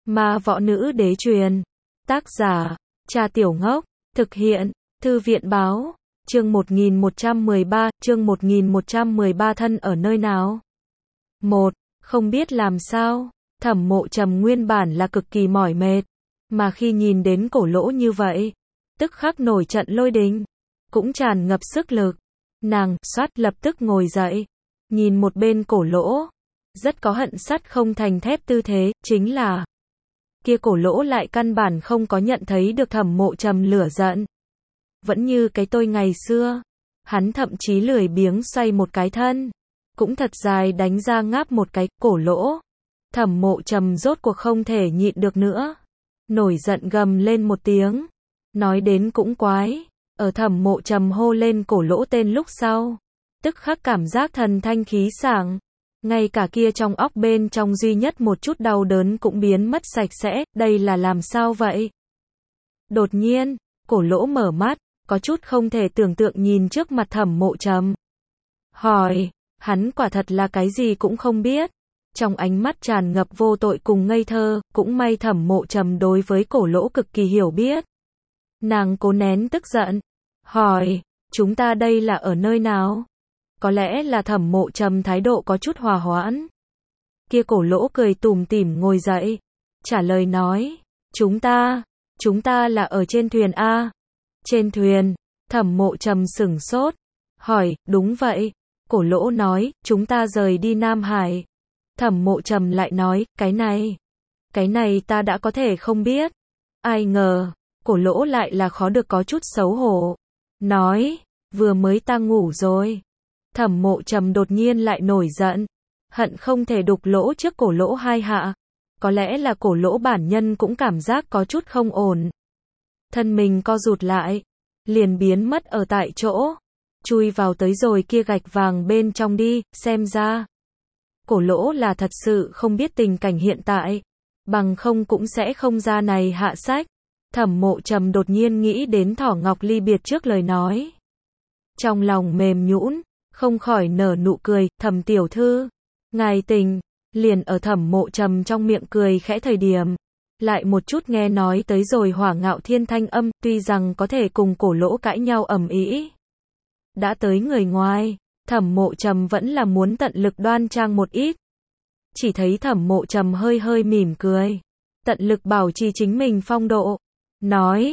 Ma võ nữ đế truyền. Tác giả, Trà Tiểu Ngốc. Thực hiện, Thư viện báo. Chương 1113, chương 1113 thân ở nơi nào? 1. Không biết làm sao. Thẩm Mộ Trầm nguyên bản là cực kỳ mỏi mệt, mà khi nhìn đến cổ lỗ như vậy, tức khắc nổi trận lôi đình, cũng tràn ngập sức lực. Nàng, xoát, lập tức ngồi dậy, nhìn một bên cổ lỗ, rất có hận sắt không thành thép tư thế, chính là kia cổ lỗ lại căn bản không có nhận thấy được Thẩm Mộ Trầm lửa giận. Vẫn như cái tôi ngày xưa, hắn thậm chí lười biếng xoay một cái thân, cũng thật dài đánh ra ngáp một cái, cổ lỗ. Thẩm Mộ Trầm rốt cuộc không thể nhịn được nữa, nổi giận gầm lên một tiếng. Nói đến cũng quái, ở Thẩm Mộ Trầm hô lên cổ lỗ tên lúc sau, tức khắc cảm giác thần thanh khí sảng, ngay cả kia trong óc bên trong duy nhất một chút đau đớn cũng biến mất sạch sẽ, đây là làm sao vậy? Đột nhiên, cổ lỗ mở mắt, có chút không thể tưởng tượng nhìn trước mặt Thẩm Mộ Trầm. Hỏi, hắn quả thật là cái gì cũng không biết. Trong ánh mắt tràn ngập vô tội cùng ngây thơ, cũng may Thẩm Mộ Trầm đối với cổ lỗ cực kỳ hiểu biết. Nàng cố nén tức giận, hỏi, chúng ta đây là ở nơi nào? Có lẽ là Thẩm Mộ Trầm thái độ có chút hòa hoãn. Kia cổ lỗ cười tủm tỉm ngồi dậy, trả lời nói, chúng ta là ở trên thuyền A. Trên thuyền, Thẩm Mộ Trầm sửng sốt, hỏi, đúng vậy. Cổ lỗ nói, chúng ta rời đi Nam Hải. Thẩm Mộ Trầm lại nói, cái này ta đã có thể không biết. Ai ngờ, cổ lỗ lại là khó được có chút xấu hổ. Nói, vừa mới ta ngủ rồi. Thẩm Mộ Trầm đột nhiên lại nổi giận, hận không thể đục lỗ trước cổ lỗ hai hạ. Có lẽ là cổ lỗ bản nhân cũng cảm giác có chút không ổn. Thân mình co rụt lại, liền biến mất ở tại chỗ, chui vào tới rồi kia gạch vàng bên trong đi, xem ra. Cổ lỗ là thật sự không biết tình cảnh hiện tại, bằng không cũng sẽ không ra này hạ sách. Thẩm Mộ Trầm đột nhiên nghĩ đến Thỏ Ngọc ly biệt trước lời nói. Trong lòng mềm nhũn, không khỏi nở nụ cười, Thẩm tiểu thư, ngài tình, liền ở Thẩm Mộ Trầm trong miệng cười khẽ thời điểm. Lại một chút nghe nói tới rồi Hỏa Ngạo Thiên thanh âm, tuy rằng có thể cùng cổ lỗ cãi nhau ầm ĩ. Đã tới người ngoài, Thẩm Mộ Trầm vẫn là muốn tận lực đoan trang một ít. Chỉ thấy Thẩm Mộ Trầm hơi hơi mỉm cười, tận lực bảo trì chính mình phong độ, nói,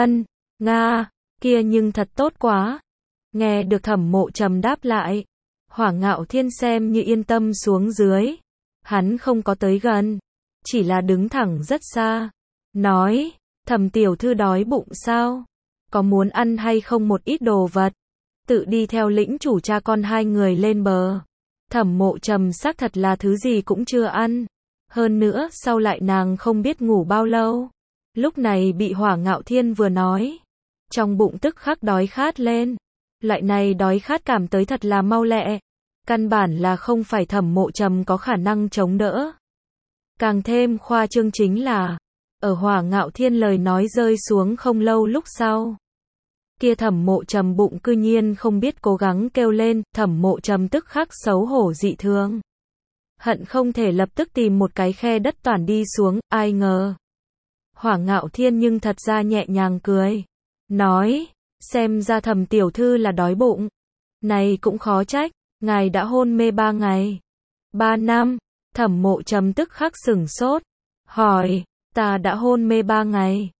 nga, kia nhưng thật tốt quá. Nghe được Thẩm Mộ Trầm đáp lại, Hỏa Ngạo Thiên xem như yên tâm xuống dưới. Hắn không có tới gần, chỉ là đứng thẳng rất xa, nói, Thẩm tiểu thư đói bụng sao? Có muốn ăn hay không một ít đồ vật? Tự đi theo lĩnh chủ cha con hai người lên bờ. Thẩm Mộ Trầm xác thật là thứ gì cũng chưa ăn. Hơn nữa, sau lại nàng không biết ngủ bao lâu. Lúc này bị Hỏa Ngạo Thiên vừa nói, trong bụng tức khắc đói khát lên. Loại này đói khát cảm tới thật là mau lẹ. Căn bản là không phải Thẩm Mộ Trầm có khả năng chống đỡ. Càng thêm khoa trương chính là, ở Hỏa Ngạo Thiên lời nói rơi xuống không lâu lúc sau, kia Thẩm Mộ Trầm bụng cư nhiên không biết cố gắng kêu lên, Thẩm Mộ Trầm tức khắc xấu hổ dị thường. Hận không thể lập tức tìm một cái khe đất toàn đi xuống, ai ngờ. Hỏa Ngạo Thiên nhưng thật ra nhẹ nhàng cười, nói, xem ra Thẩm tiểu thư là đói bụng. Này cũng khó trách, ngài đã hôn mê 3 ngày. 3 năm, Thẩm Mộ Trầm tức khắc sửng sốt, hỏi, ta đã hôn mê 3 ngày.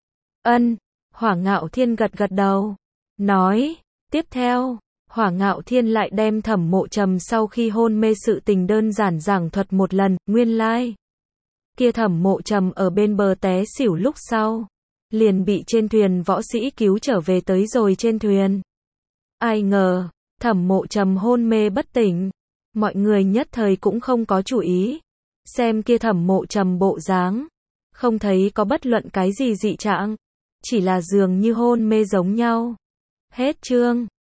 Hỏa Ngạo Thiên gật gật đầu, nói, tiếp theo, Hỏa Ngạo Thiên lại đem Thẩm Mộ Trầm sau khi hôn mê sự tình đơn giản giảng thuật một lần, nguyên lai. Kia Thẩm Mộ Trầm ở bên bờ té xỉu lúc sau, liền bị trên thuyền võ sĩ cứu trở về tới rồi trên thuyền. Ai ngờ, Thẩm Mộ Trầm hôn mê bất tỉnh, mọi người nhất thời cũng không có chú ý. Xem kia Thẩm Mộ Trầm bộ dáng, không thấy có bất luận cái gì dị trạng, chỉ là dường như hôn mê giống nhau. Hết chương.